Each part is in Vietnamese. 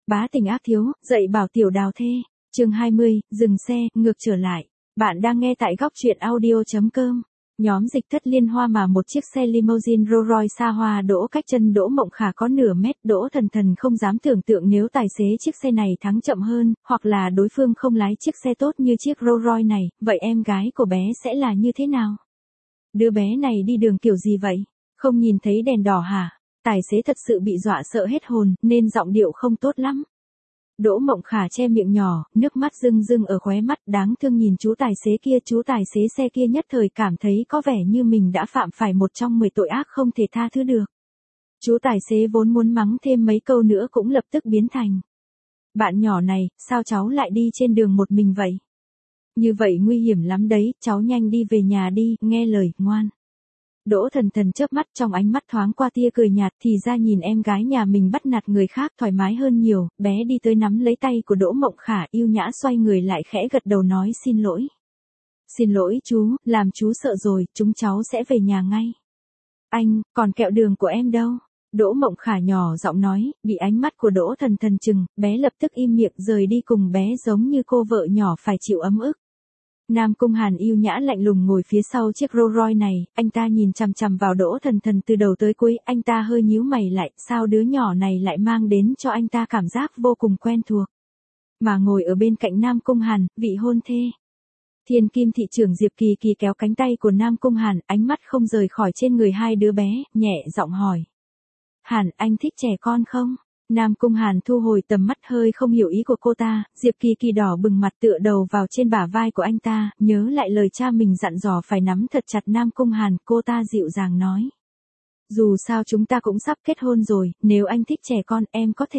Bá tình ác thiếu, dạy bảo tiểu đào thê. Chương 20, dừng xe, ngược trở lại. Bạn đang nghe tại góc truyện audio.com. Nhóm dịch thất Liên Hoa mà một chiếc xe limousine Rolls Royce xa hoa đỗ cách chân Đỗ Mộng Khả có nửa mét. Đỗ Thần Thần không dám tưởng tượng nếu tài xế chiếc xe này thắng chậm hơn, hoặc là đối phương không lái chiếc xe tốt như chiếc Rolls Royce này, vậy em gái của bé sẽ là như thế nào? Đứa bé này đi đường kiểu gì vậy? Không nhìn thấy đèn đỏ hả? Tài xế thật sự bị dọa sợ hết hồn, nên giọng điệu không tốt lắm. Đỗ Mộng Khả che miệng nhỏ, nước mắt rưng rưng ở khóe mắt, đáng thương nhìn chú tài xế xe kia nhất thời cảm thấy có vẻ như mình đã phạm phải một trong 10 tội ác không thể tha thứ được. Chú tài xế vốn muốn mắng thêm mấy câu nữa cũng lập tức biến thành: bạn nhỏ này, sao cháu lại đi trên đường một mình vậy? Như vậy nguy hiểm lắm đấy, cháu nhanh đi về nhà đi, nghe lời, ngoan. Đỗ Thần Thần chớp mắt, trong ánh mắt thoáng qua tia cười nhạt, thì ra nhìn em gái nhà mình bắt nạt người khác thoải mái hơn nhiều. Bé đi tới nắm lấy tay của Đỗ Mộng Khả, yêu nhã xoay người lại khẽ gật đầu nói xin lỗi. Xin lỗi chú, làm chú sợ rồi, chúng cháu sẽ về nhà ngay. Anh, còn kẹo đường của em đâu? Đỗ Mộng Khả nhỏ giọng nói, bị ánh mắt của Đỗ Thần Thần chừng, bé lập tức im miệng rời đi cùng bé giống như cô vợ nhỏ phải chịu ấm ức. Nam Cung Hàn yêu nhã lạnh lùng ngồi phía sau chiếc Rolls Royce này, anh ta nhìn chằm chằm vào Đỗ Thần Thần từ đầu tới cuối, anh ta hơi nhíu mày lại, sao đứa nhỏ này lại mang đến cho anh ta cảm giác vô cùng quen thuộc. Mà ngồi ở bên cạnh Nam Cung Hàn, vị hôn thê. Thiên Kim thị trưởng Diệp Kỳ Kỳ kéo cánh tay của Nam Cung Hàn, ánh mắt không rời khỏi trên người hai đứa bé, nhẹ giọng hỏi. Hàn, anh thích trẻ con không? Nam Cung Hàn thu hồi tầm mắt hơi không hiểu ý của cô ta, Diệp Kỳ Kỳ đỏ bừng mặt tựa đầu vào trên bả vai của anh ta, nhớ lại lời cha mình dặn dò phải nắm thật chặt Nam Cung Hàn, cô ta dịu dàng nói. Dù sao chúng ta cũng sắp kết hôn rồi, nếu anh thích trẻ con em có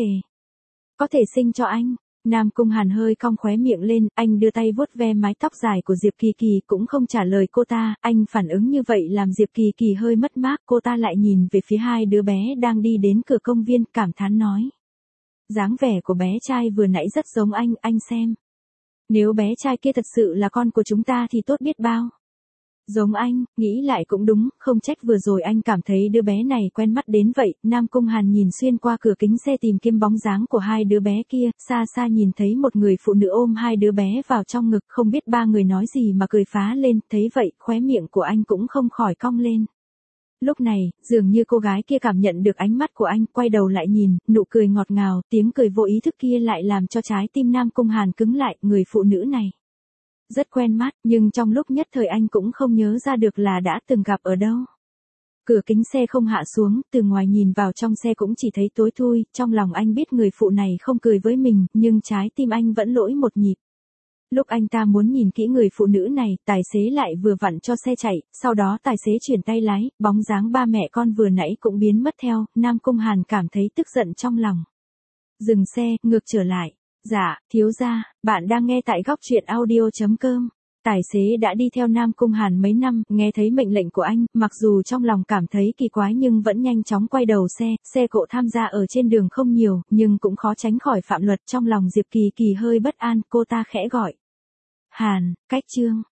thể sinh cho anh. Nam Cung Hàn hơi cong khóe miệng lên, anh đưa tay vuốt ve mái tóc dài của Diệp Kỳ Kỳ cũng không trả lời cô ta, anh phản ứng như vậy làm Diệp Kỳ Kỳ hơi mất mát, cô ta lại nhìn về phía hai đứa bé đang đi đến cửa công viên, cảm thán nói. Dáng vẻ của bé trai vừa nãy rất giống anh xem. Nếu bé trai kia thật sự là con của chúng ta thì tốt biết bao. Giống anh, nghĩ lại cũng đúng, không trách vừa rồi anh cảm thấy đứa bé này quen mắt đến vậy. Nam Cung Hàn nhìn xuyên qua cửa kính xe tìm kiếm bóng dáng của hai đứa bé kia, xa xa nhìn thấy một người phụ nữ ôm hai đứa bé vào trong ngực, không biết ba người nói gì mà cười phá lên, thấy vậy, khóe miệng của anh cũng không khỏi cong lên. Lúc này, dường như cô gái kia cảm nhận được ánh mắt của anh, quay đầu lại nhìn, nụ cười ngọt ngào, tiếng cười vô ý thức kia lại làm cho trái tim Nam Cung Hàn cứng lại, người phụ nữ này rất quen mắt, nhưng trong lúc nhất thời anh cũng không nhớ ra được là đã từng gặp ở đâu. Cửa kính xe không hạ xuống, từ ngoài nhìn vào trong xe cũng chỉ thấy tối thui, trong lòng anh biết người phụ này không cười với mình, nhưng trái tim anh vẫn lỗi một nhịp. Lúc anh ta muốn nhìn kỹ người phụ nữ này, tài xế lại vừa vặn cho xe chạy, sau đó tài xế chuyển tay lái, bóng dáng ba mẹ con vừa nãy cũng biến mất theo, Nam Cung Hàn cảm thấy tức giận trong lòng. Dừng xe, ngược trở lại. Dạ, thiếu gia, bạn đang nghe tại góc truyện audio.com. Tài xế đã đi theo Nam Cung Hàn mấy năm, nghe thấy mệnh lệnh của anh, mặc dù trong lòng cảm thấy kỳ quái nhưng vẫn nhanh chóng quay đầu xe cộ tham gia ở trên đường không nhiều, nhưng cũng khó tránh khỏi phạm luật, trong lòng Diệp Kỳ Kỳ hơi bất an, cô ta khẽ gọi. Hàn, cách Trương,